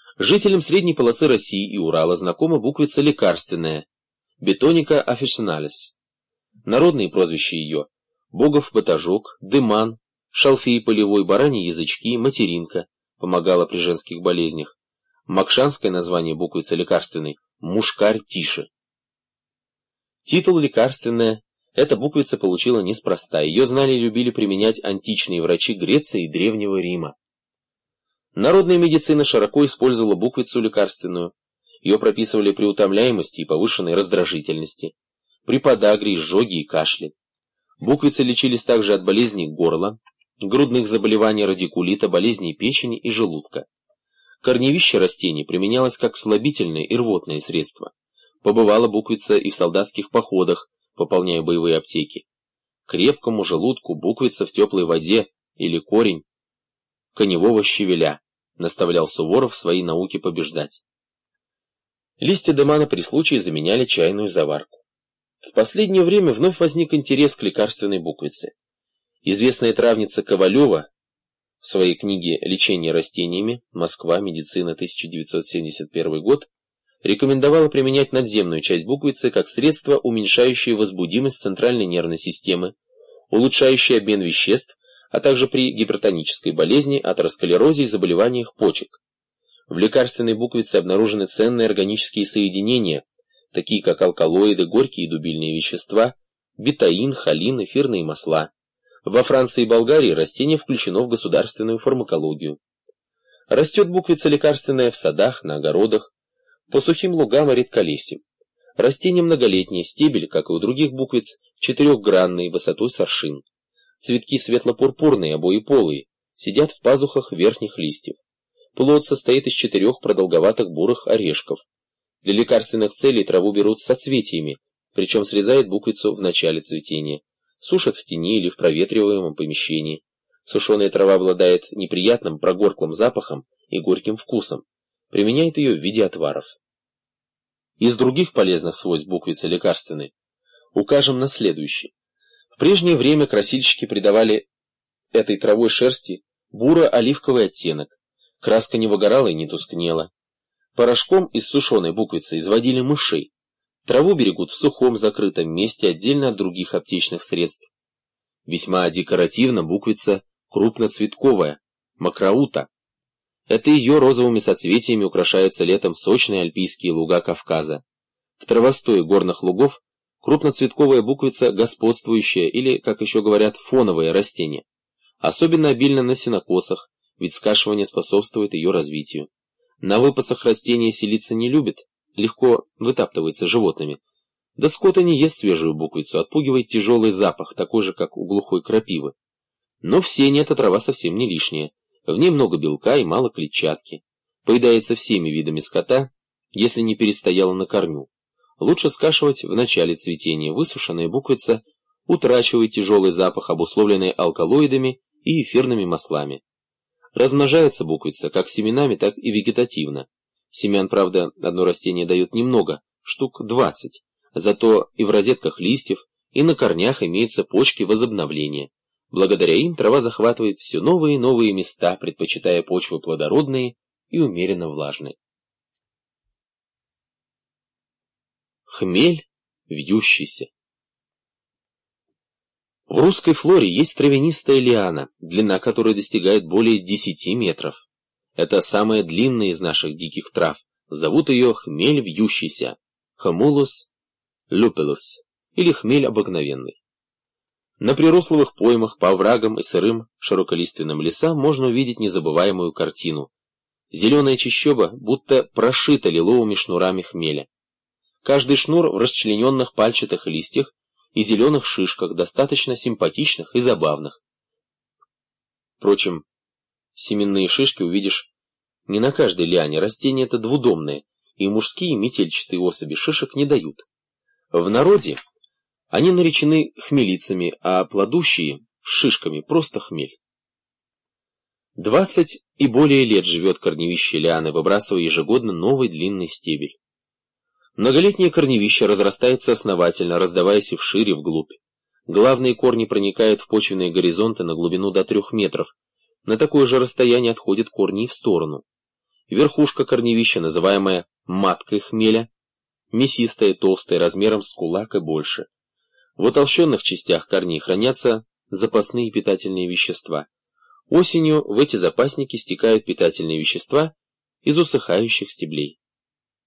Жителям средней полосы России и Урала знакома буквица лекарственная Бетоника officinalis. Народные прозвища ее — Богов батажок, дыман, шалфей полевой, бараньи язычки, материнка, помогала при женских болезнях. Макшанское название буквицы лекарственной — мушкарь тише. Титул «лекарственная» эта буквица получила неспроста. Ее знали и любили применять античные врачи Греции и Древнего Рима. Народная медицина широко использовала буквицу лекарственную. Ее прописывали при утомляемости и повышенной раздражительности, при подагре, изжоге и кашле. Буквицы лечились также от болезней горла, грудных заболеваний, радикулита, болезней печени и желудка. Корневище растений применялось как слабительное и рвотное средство. Побывала буквица и в солдатских походах, пополняя боевые аптеки. Крепкому желудку буквица в теплой воде или корень коневого щавеля, наставлял Суворов в своей науке побеждать. Листья дымана при случае заменяли чайную заварку. В последнее время вновь возник интерес к лекарственной буквице. Известная травница Ковалева в своей книге «Лечение растениями. Москва. Медицина. 1971 год» рекомендовала применять надземную часть буквицы как средство, уменьшающее возбудимость центральной нервной системы, улучшающее обмен веществ, а также при гипертонической болезни, атеросклерозе и заболеваниях почек. В лекарственной буквице обнаружены ценные органические соединения, такие как алкалоиды, горькие и дубильные вещества, бетаин, холин, эфирные масла. Во Франции и Болгарии растение включено в государственную фармакологию. Растет буквица лекарственная в садах, на огородах, по сухим лугам и редколесьям. Растение многолетнее, стебель, как и у других буквиц, четырехгранный, высотой с аршин. Цветки светло-пурпурные, обоеполые, сидят в пазухах верхних листьев. Плод состоит из 4 продолговатых бурых орешков. Для лекарственных целей траву берут с соцветиями, причем срезают буквицу в начале цветения. Сушат в тени или в проветриваемом помещении. Сушеная трава обладает неприятным прогорклым запахом и горьким вкусом. Применяет ее в виде отваров. Из других полезных свойств буквицы лекарственной укажем на следующее. В прежнее время красильщики придавали этой травой шерсти буро-оливковый оттенок. Краска не выгорала и не тускнела. Порошком из сушеной буквицы изводили мышей. Траву берегут в сухом закрытом месте, отдельно от других аптечных средств. Весьма декоративна буквица крупноцветковая, макраута. Это ее розовыми соцветиями украшаются летом сочные альпийские луга Кавказа. В травостое горных лугов крупноцветковая буквица господствующая или, как еще говорят, фоновое растение. Особенно обильно на сенокосах, ведь скашивание способствует ее развитию. На выпасах растения селиться не любит, легко вытаптывается животными. Да скот и не ест свежую буквицу, отпугивает тяжелый запах, такой же, как у глухой крапивы. Но в сене эта трава совсем не лишняя. В ней много белка и мало клетчатки. Поедается всеми видами скота, если не перестояла на корню. Лучше скашивать в начале цветения. Высушенная буквица утрачивает тяжелый запах, обусловленный алкалоидами и эфирными маслами. Размножается буквица как семенами, так и вегетативно. Семян, правда, одно растение дает немного, штук 20. Зато и в розетках листьев, и на корнях имеются почки возобновления. Благодаря им трава захватывает все новые и новые места, предпочитая почвы плодородные и умеренно влажные. Хмель вьющийся. В русской флоре есть травянистая лиана, длина которой достигает более 10 метров. Это самая длинная из наших диких трав. Зовут ее хмель вьющийся, Humulus lupulus, или хмель обыкновенный. На прирословых поймах, по оврагам и сырым широколиственным лесам можно увидеть незабываемую картину. Зеленая чащоба будто прошита лиловыми шнурами хмеля. Каждый шнур в расчлененных пальчатых листьях и зеленых шишках, достаточно симпатичных и забавных. Впрочем, семенные шишки увидишь не на каждой лиане, растение это двудомное, и мужские метельчатые особи шишек не дают. В народе они наречены хмелицами, а плодущие — шишками, просто хмель. 20 и более лет живет корневище лианы, выбрасывая ежегодно новый длинный стебель. Многолетнее корневище разрастается основательно, раздаваясь и вширь, и вглубь. Главные корни проникают в почвенные горизонты на глубину до 3 метров. На такое же расстояние отходят корни и в сторону. верхушка корневища, называемая маткой хмеля, мясистая, толстая, размером с кулак и больше. В утолщенных частях корней хранятся запасные питательные вещества. Осенью в эти запасники стекают питательные вещества из усыхающих стеблей.